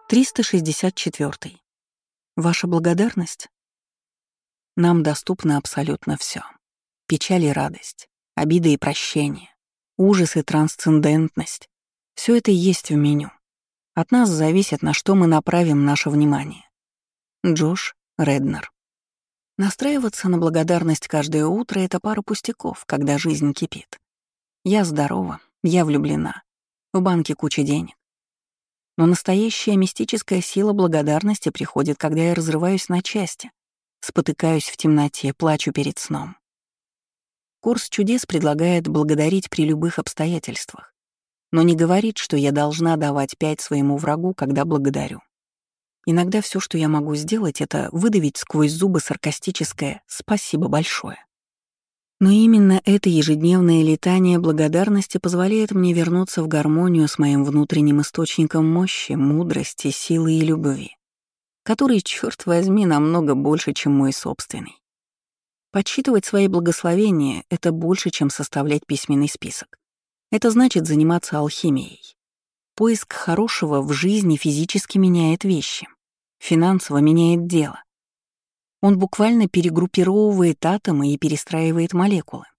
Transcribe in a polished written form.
364. Ваша благодарность? Нам доступно абсолютно все. Печаль и радость, обида и прощение, ужас и трансцендентность. Все это есть в меню. От нас зависит, на что мы направим наше внимание. Джош Реднер. Настраиваться на благодарность каждое утро — это пара пустяков, когда жизнь кипит. Я здорова, я влюблена, в банке куча денег. Но настоящая мистическая сила благодарности приходит, когда я разрываюсь на части, спотыкаюсь в темноте, плачу перед сном. Курс чудес предлагает благодарить при любых обстоятельствах, но не говорит, что я должна давать 5 своему врагу, когда благодарю. Иногда все, что я могу сделать, это выдавить сквозь зубы саркастическое «спасибо большое». Но именно это ежедневное летание благодарности позволяет мне вернуться в гармонию с моим внутренним источником мощи, мудрости, силы и любви, который, черт возьми, намного больше, чем мой собственный. Подсчитывать свои благословения — это больше, чем составлять письменный список. Это значит заниматься алхимией. Поиск хорошего в жизни физически меняет вещи, финансово меняет дело. Он буквально перегруппировывает атомы и перестраивает молекулы.